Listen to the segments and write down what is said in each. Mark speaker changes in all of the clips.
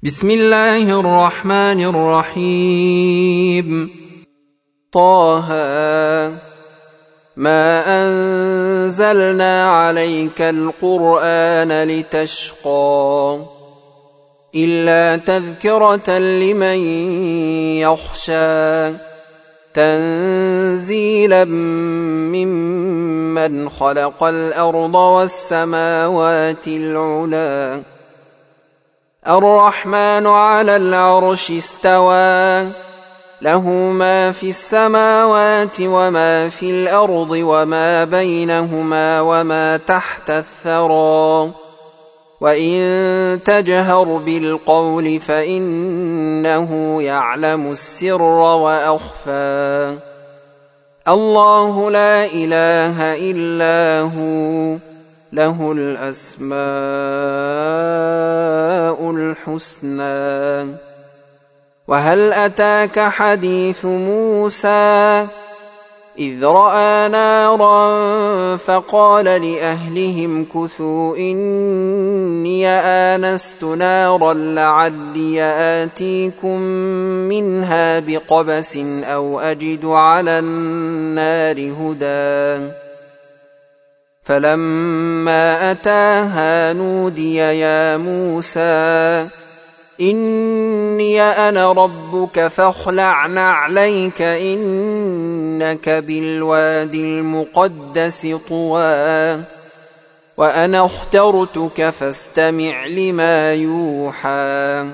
Speaker 1: بسم الله الرحمن الرحيم. طه ما أنزلنا عليك القرآن لتشقى إلا تذكرة لمن يخشى تنزيلا ممن خلق الأرض والسماوات العلى الرحمن على العرش استوى له ما في السماوات وما في الأرض وما بينهما وما تحت الثرى وإن تجهر بالقول فإنه يعلم السر وأخفى الله لا إله إلا هو له الأسماء الحسنى. وهل أتاك حديث موسى إذ رأى نارا فقال لأهلهم كثوا إني آنست نارا لعلي آتيكم منها بقبس أو أجد على النار هدى فلما أتاها نودي يا موسى إني أنا ربك فاخلع نعليك إنك بالوادي المقدس طوى وأنا اخترتك فاستمع لما يوحى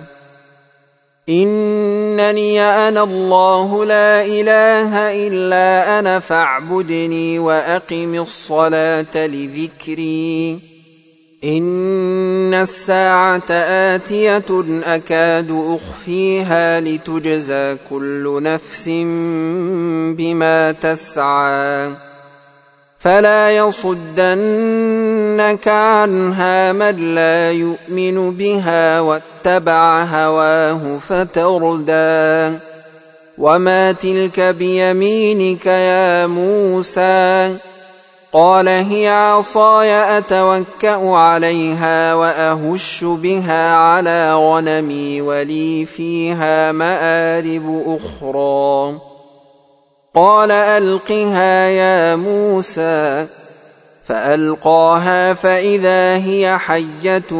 Speaker 1: إنني أنا الله لا إله إلا أنا فاعبدني وأقم الصلاة لذكري إن الساعة آتية أكاد أخفيها لتجزى كل نفس بما تسعى فلا يصدنك عنها من لا يؤمن بها واتبع هواه فتردى وما تلك بيمينك يا موسى قال هي عصاي أتوكأ عليها وأهش بها على غنمي ولي فيها مآرب أخرى قال ألقها يا موسى فألقاها فإذا هي حية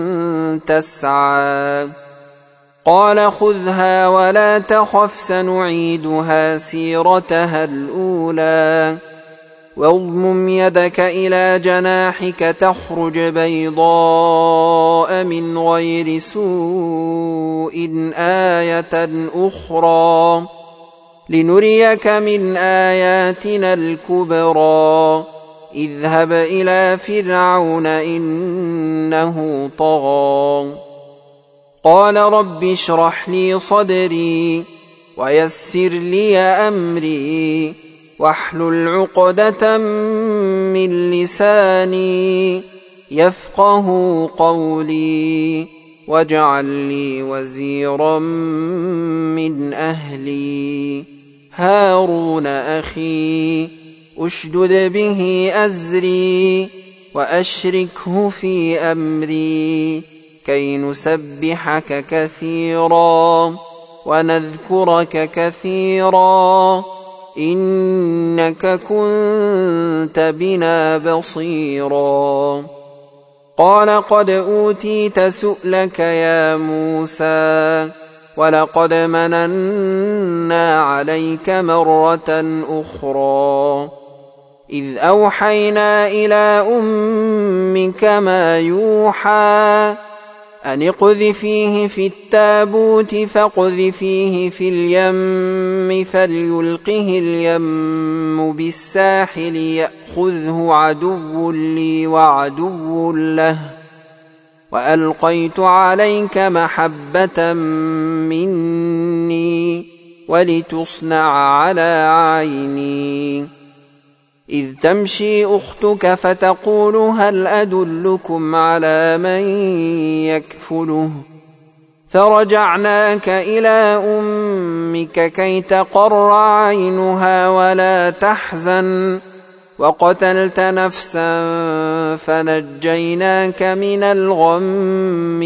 Speaker 1: تسعى قال خذها ولا تخف سنعيدها سيرتها الأولى واضمم يدك إلى جناحك تخرج بيضاء من غير سوء آية أخرى لنريك من آياتنا الكبرى اذهب إلى فرعون إنه طغى قال رب اشرح لي صدري ويسر لي أمري واحلل عقدة من لساني يفقه قولي واجعل لي وزيرا من أهلي هارون أخي أشدد به أزري وأشركه في أمري كي نسبحك كثيرا ونذكرك كثيرا إنك كنت بنا بصيرا قال قد أوتيت سؤلك يا موسى ولقد مننا عليك مرة أخرى إذ أوحينا إلى أمك ما يوحى أن اقذفيه في التابوت فاقذفيه في اليم فليلقه اليم بالساحل يأخذه عدو لي وعدو له وألقيت عليك محبة مني ولتصنع على عيني إذ تمشي أختك فتقول هل أدلكم على من يكفله فرجعناك إلى أمك كي تقر عينها ولا تحزن وقتلت نفسا فنجيناك من الغم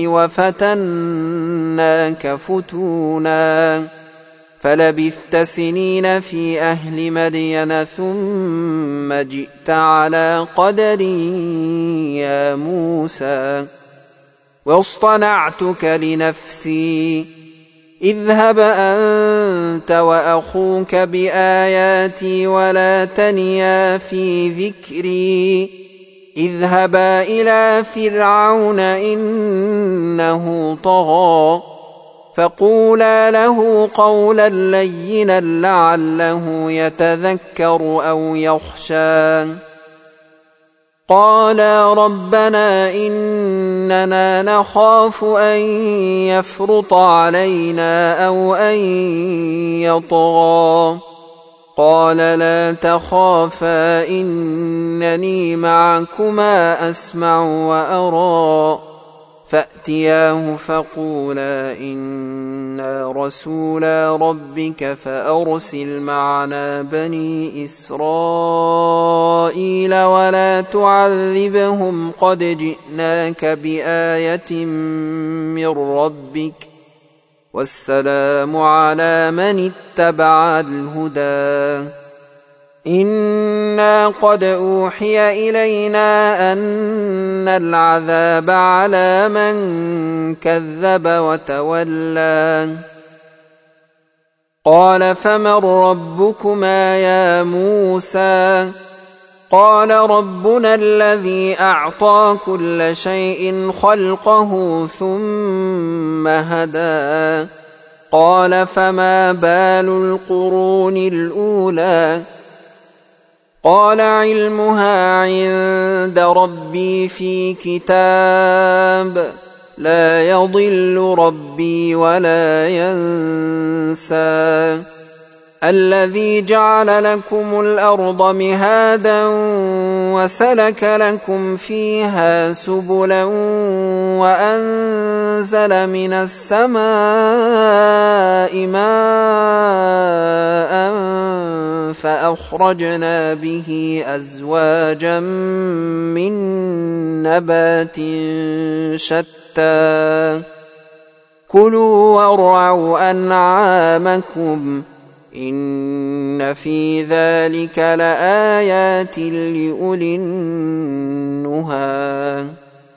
Speaker 1: وفتناك فتونا فلبثت سنين في أهل مدين ثم جئت على قدر يا موسى واصطنعتك لنفسي اذهب أنت وأخوك بآياتي ولا تنيا في ذكري اذهبا إلى فرعون إنه طغى فقولا له قولا لينا لعله يتذكر أو يخشى قالا ربنا إننا نخاف أن يفرط علينا أو أن يطغى قال لا تخافا إنني معكما أسمع وأرى فأتياه فقولا إنا رسولا ربك فأرسل معنا بني إسرائيل ولا تعذبهم قد جئناك بآية من ربك والسلام على من اتبع الهدى إنا قد أوحي إلينا أن العذاب على من كذب وتولى قال فمن ربكما يا موسى قال ربنا الذي أعطى كل شيء خلقه ثم هدى قال فما بال القرون الأولى قال علمها عند ربي في كتاب لا يضل ربي ولا ينسى الذي جعل لكم الأرض مهادا وسلك لكم فيها سبلا وأنزل من السماء ماء فأخرجنا به أزواجا من نبات شتى كلوا وارعوا أنعامكم إن في ذلك لآيات لأولي النهى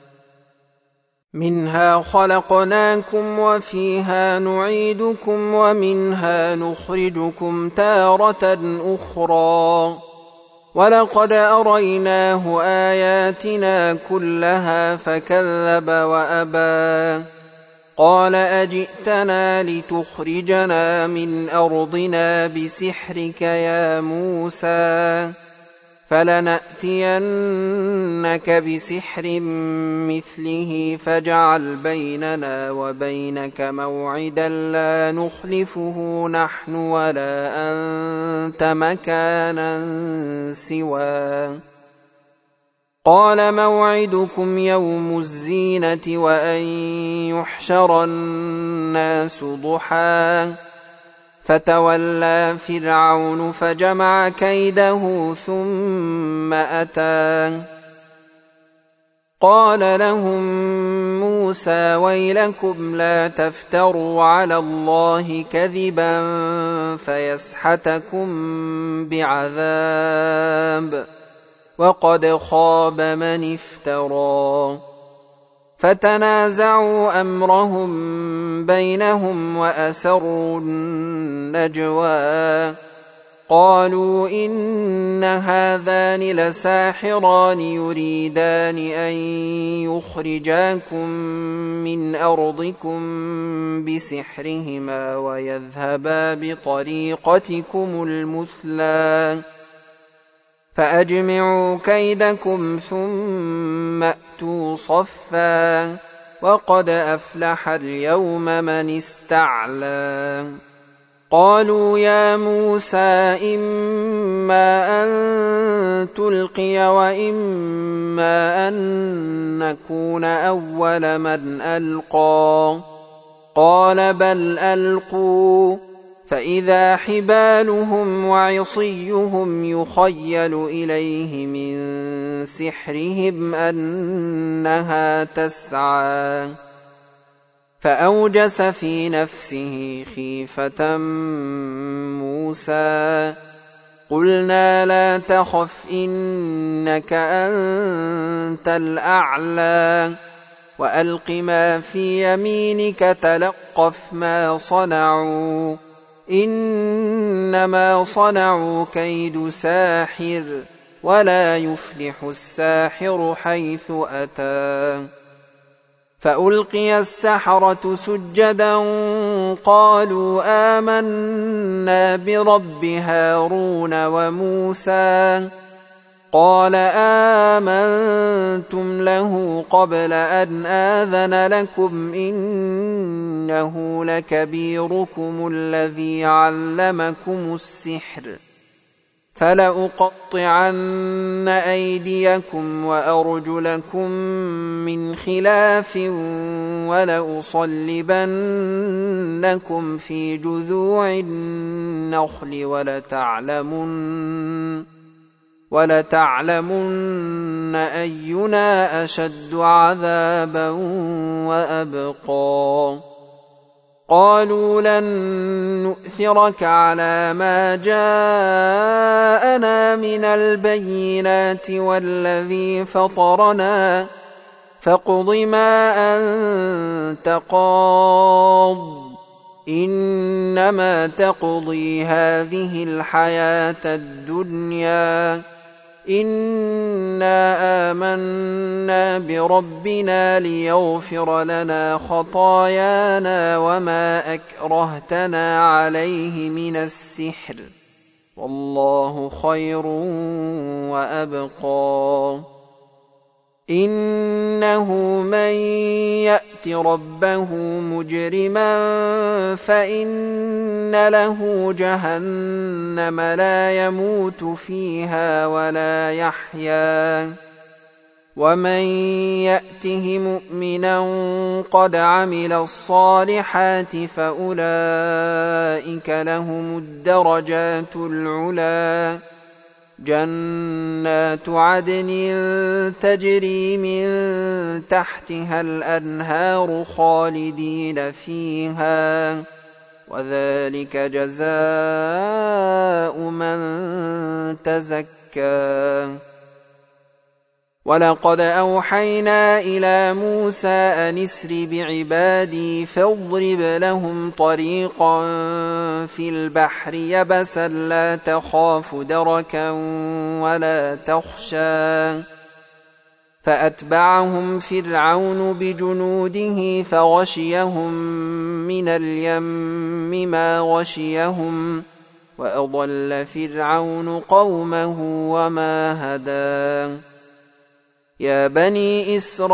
Speaker 1: منها خلقناكم وفيها نعيدكم ومنها نخرجكم تارة أخرى ولقد أريناه آياتنا كلها فكذب وأبى قال أجئتنا لتخرجنا من أرضنا بسحرك يا موسى فلنأتينك بسحر مثله فاجعل بيننا وبينك موعدا لا نخلفه نحن ولا أنت مكانا سواه قال موعدكم يوم الزينة وأن يحشر الناس ضحى فتولى فرعون فجمع كيده ثم أتى قال لهم موسى ويلكم لا تفتروا على الله كذبا فيسحتكم بعذاب وقد خاب من افترى فتنازعوا أمرهم بينهم وأسروا النجوى قالوا إن هذان لساحران يريدان أن يخرجاكم من أرضكم بسحرهما ويذهبا بطريقتكم المثلى فأجمعوا كيدكم ثم أتوا صفا وقد أفلح اليوم من استعلى قالوا يا موسى إما أن تلقي وإما أن نكون أول من ألقى قال بل ألقوا فإذا حبالهم وعصيهم يخيل إليه من سحرهم أنها تسعى فأوجس في نفسه خيفة موسى قلنا لا تخف إنك أنت الأعلى وألق ما في يمينك تلقف ما صنعوا إنما صنعوا كيد ساحر ولا يفلح الساحر حيث أتى فألقي السحرة سجدا قالوا آمنا برب هارون وموسى قال آمنتم له قبل أن آذن لكم إنه لكبيركم الذي علمكم السحر فلأقطعن أيديكم وأرجلكم من خلاف ولأصلبنكم في جذوع النخل ولتعلمن أينا أشد عذابا وأبقى قالوا لن نؤثرك على ما جاءنا من البينات والذي فطرنا فاقض ما أنت قاض إنما تقضي هذه الحياة الدنيا إنا آمنا بربنا ليغفر لنا خطايانا وما أكرهتنا عليه من السحر والله خير وأبقى إنه من يأت ربه مجرما فإن له جهنم لا يموت فيها ولا يحيا ومن يأته مؤمنا قد عمل الصالحات فأولئك لهم الدرجات العلى جنات عدن تجري من تحتها الأنهار خالدين فيها وذلك جزاء من تزكى ولقد أوحينا إلى موسى أن اسر بعبادي فاضرب لهم طريقا في البحر يبسا لا تخاف دركا ولا تخشى فأتبعهم فرعون بجنوده فغشيهم من اليم ما غشيهم وأضل فرعون قومه وما هدى يا بني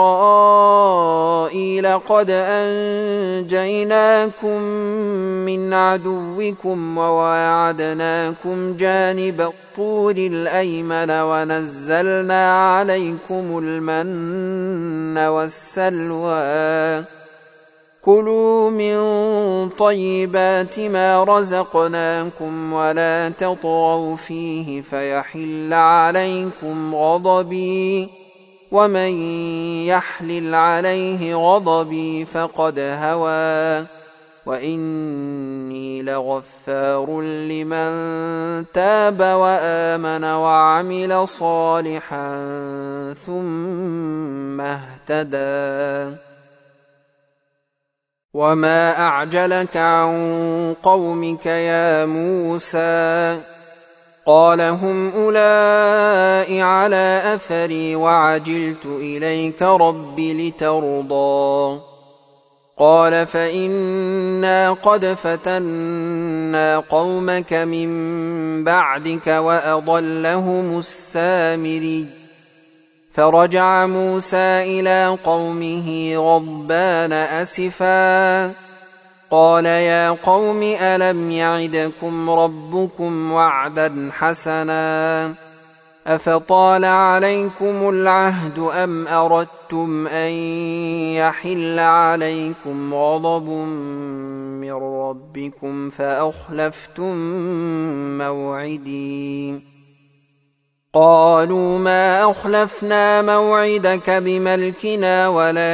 Speaker 1: إسرائيل قد أنجيناكم من عدوكم وواعدناكم جانب الطور الأيمن ونزلنا عليكم المن والسلوى كلوا من طيبات ما رزقناكم ولا تطغوا فيه فيحل عليكم غضبي ومن يحلل عليه غضبي فقد هوى وإني لغفار لمن تاب وآمن وعمل صالحا ثم اهتدى وما أعجلك عن قومك يا موسى قال هم أولئك على أثري وعجلت إليك رب لترضى قال فإنا قد فتنا قومك من بعدك وأضلهم السامري فرجع موسى إلى قومه غضبان أسفا قال يا قوم ألم يعدكم ربكم وعدا حسنا أفطال عليكم العهد أم أردتم أن يحل عليكم غضب من ربكم فأخلفتم موعدي قالوا ما أخلفنا موعدك بملكنا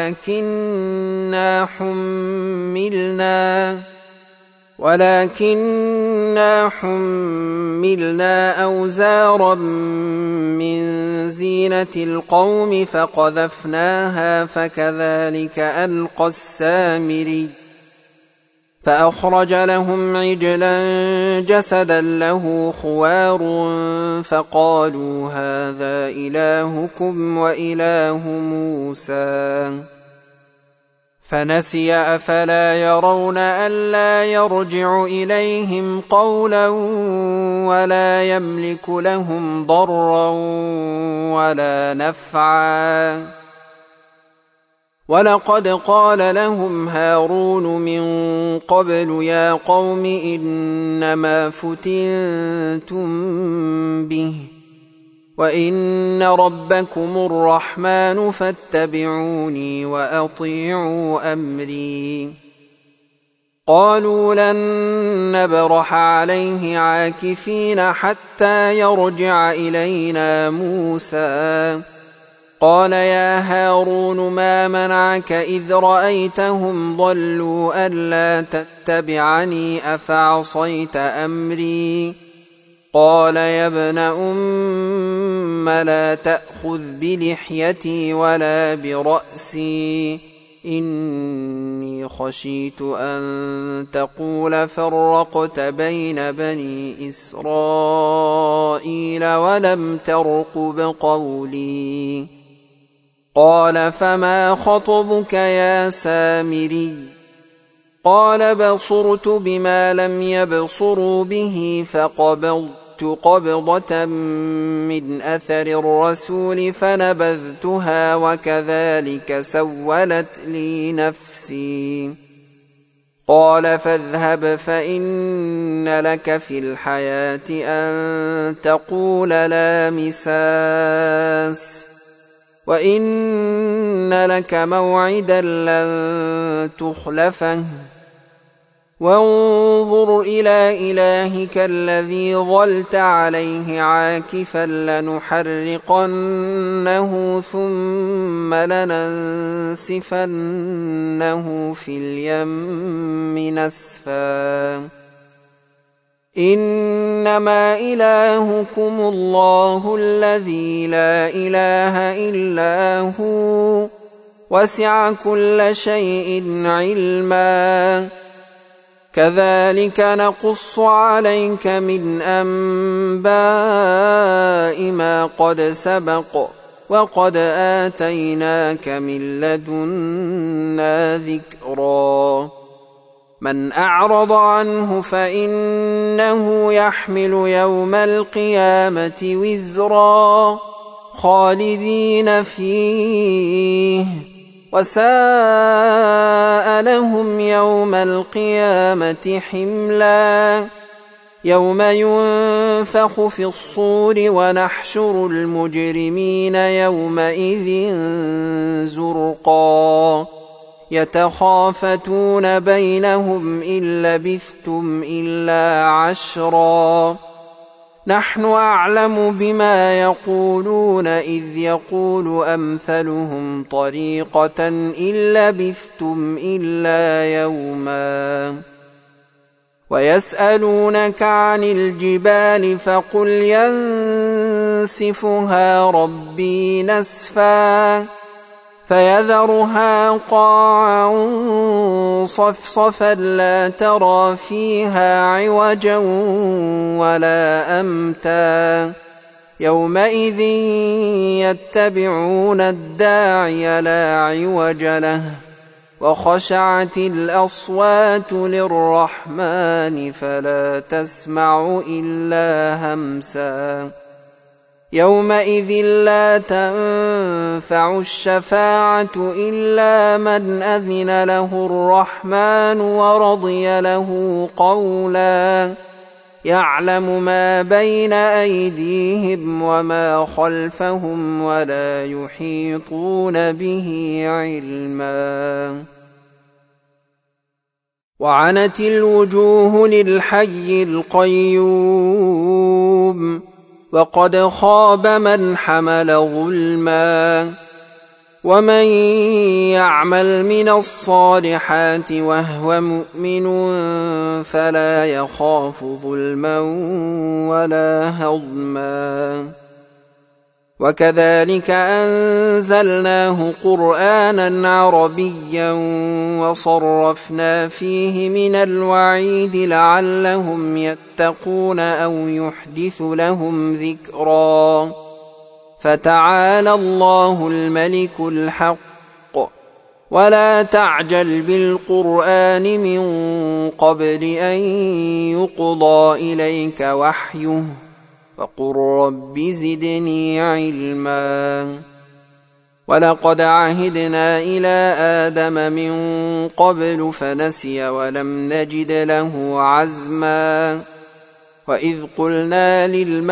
Speaker 1: ولكننا حملنا أوزارا من زينة القوم فقذفناها فكذلك ألقى السامري فأخرج لهم عجلا جسدا له خوار فقالوا هذا إلهكم وإله موسى فنسي أفلا يرون ألا يرجع إليهم قولا ولا يملك لهم ضرا ولا نفعا ولقد قال لهم هارون من قبل يا قوم إنما فتنتم به وإن ربكم الرحمن فاتبعوني وأطيعوا أمري قالوا لن نبرح عليه عاكفين حتى يرجع إلينا موسى قال يا هارون ما منعك إذ رأيتهم ضلوا ألا تتبعني أفعصيت أمري قال يا ابن أم لا تأخذ بلحيتي ولا برأسي إني خشيت أن تقول فرقت بين بني إسرائيل ولم ترقب قولي قال فما خطبك يا سامري قال بصرت بما لم يبصروا به فقبضت قبضة من أثر الرسول فنبذتها وكذلك سولت لي نفسي قال فاذهب فإن لك في الحياة أن تقول لا مساس وإن لك موعدا لن تخلفه وانظر إلى إلهك الذي ظلت عليه عاكفا لنحرقنه ثم لننسفنه في اليم نسفا إنما إلهكم الله الذي لا إله إلا هو وسع كل شيء علما كذلك نقص عليك من أنباء ما قد سبق وقد آتيناك من لدنا ذكرا من أعرض عنه فإنه يحمل يوم القيامة وزرا خالدين فيه وساء لهم يوم القيامة حملا يوم ينفخ في الصور ونحشر المجرمين يومئذ زرقا يتخافتون بينهم إن لبثتم إلا عشرا نحن أعلم بما يقولون إذ يقول أمثلهم طريقة إن لبثتم إلا يوما ويسألونك عن الجبال فقل ينسفها ربي نسفا فيذرها قاعا صفصفا لا ترى فيها عوجا ولا أمتا يومئذ يتبعون الداعي لا عوج له وخشعت الأصوات للرحمن فلا تسمع إلا همسا يومئذ لا تنفع الشفاعة إلا من أذن له الرحمن ورضي له قولا يعلم ما بين أيديهم وما خلفهم ولا يحيطون به علما وعنت الوجوه للحي القيوم وقد خاب من حمل ظلما ومن يعمل من الصالحات وهو مؤمن فلا يخاف ظلما ولا هضما وكذلك أنزلناه قرآنا عربيا وصرفنا فيه من الوعيد لعلهم يتقون أو يحدث لهم ذكرا فتعالى الله الملك الحق ولا تعجل بالقرآن من قبل أن يقضى إليك وحيه وقل رب زدني علما ولقد عهدنا إلى آدم من قبل فنسي ولم نجد له عزما وإذ قلنا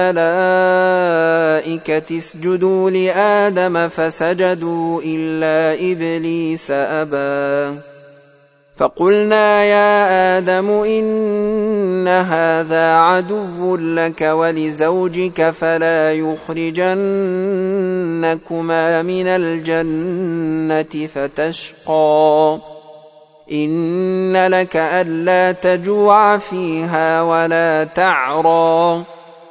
Speaker 1: للملائكة اسجدوا لآدم فسجدوا إلا إبليس أبى فقلنا يا آدم إن هذا عدو لك ولزوجك فلا يخرجنكما من الجنة فتشقى إن لك ألا تجوع فيها ولا تعرى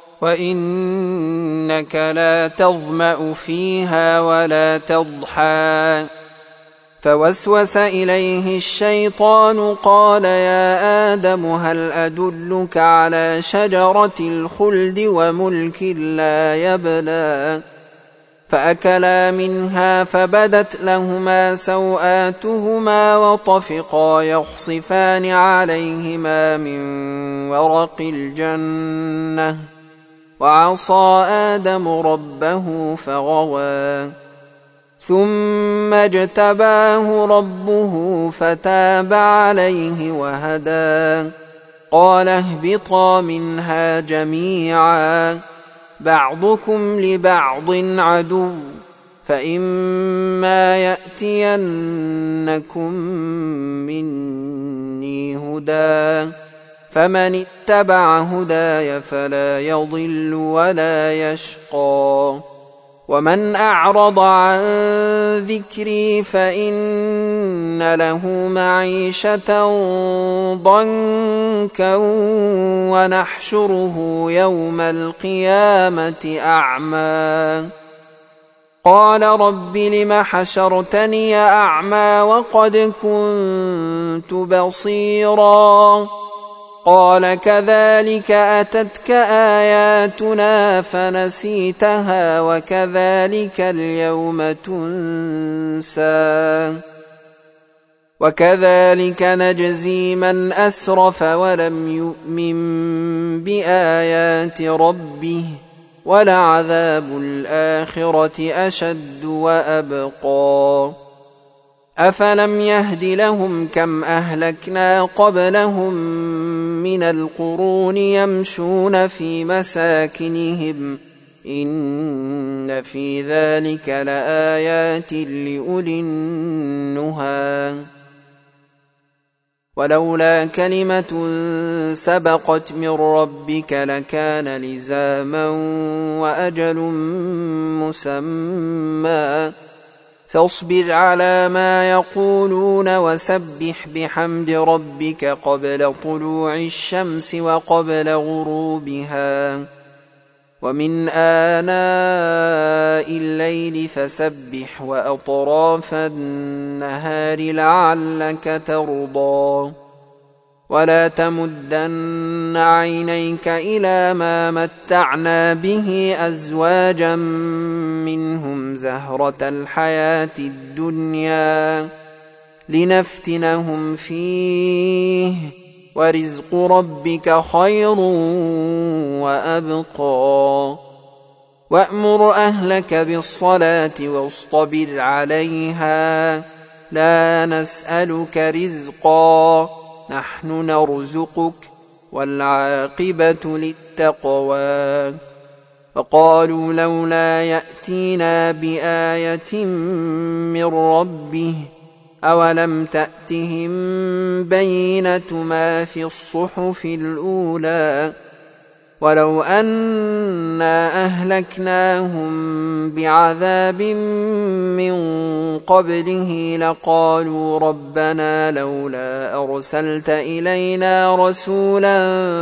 Speaker 1: وإنك لا تظمأ فيها ولا تضحى فوسوس إليه الشيطان قال يا آدم هل أدلك على شجرة الخلد وملك لا يبلى فأكلا منها فبدت لهما سوآتهما وطفقا يخصفان عليهما من ورق الجنة وعصى آدم ربه فغوى ثم اجتباه ربه فتاب عليه وهدى قال اهبطا منها جميعا بعضكم لبعض عدو فإما يأتينكم مني هدى فمن اتبع هداي فلا يضل ولا يشقى ومن أعرض عن ذكري فإن له معيشة ضنكا ونحشره يوم القيامة أعمى قال رب لم حشرتني أعمى وقد كنت بصيرا قال كذلك أتتك آياتنا فنسيتها وكذلك اليوم تنسى وكذلك نجزي من أسرف ولم يؤمن بآيات ربه ولعذاب الآخرة أشد وأبقى أفلم يهد لهم كم أهلكنا قبلهم من القرون يمشون في مساكنهم إن في ذلك لآيات لأولي النهى ولولا كلمة سبقت من ربك لكان لزاما وأجل مسمى فاصبر على ما يقولون وسبح بحمد ربك قبل طلوع الشمس وقبل غروبها ومن آناء الليل فسبح وأطراف النهار لعلك ترضى ولا تمدن عينيك إلى ما متعنا به أزواجا منهم زهرة الحياة الدنيا لنفتنهم فيه ورزق ربك خير وأبقى وأمر أهلك بالصلاة واصطبر عليها لا نسألك رزقا نحن نرزقك والعاقبة للتقوى فقالوا لولا يأتينا بآية من ربه أولم تأتهم بينة ما في الصحف الأولى ولو أنا أهلكناهم بعذاب من قبله لقالوا ربنا لولا أرسلت إلينا رسولا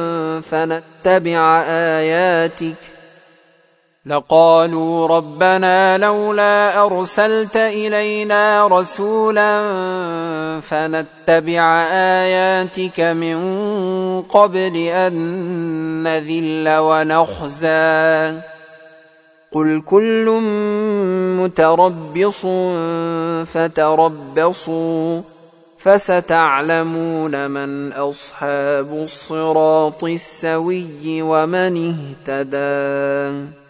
Speaker 1: فنتبع آياتك من قبل أن نذل ونخزى قل كل متربص فتربصوا فستعلمون من أصحاب الصراط السوي ومن اهتدى.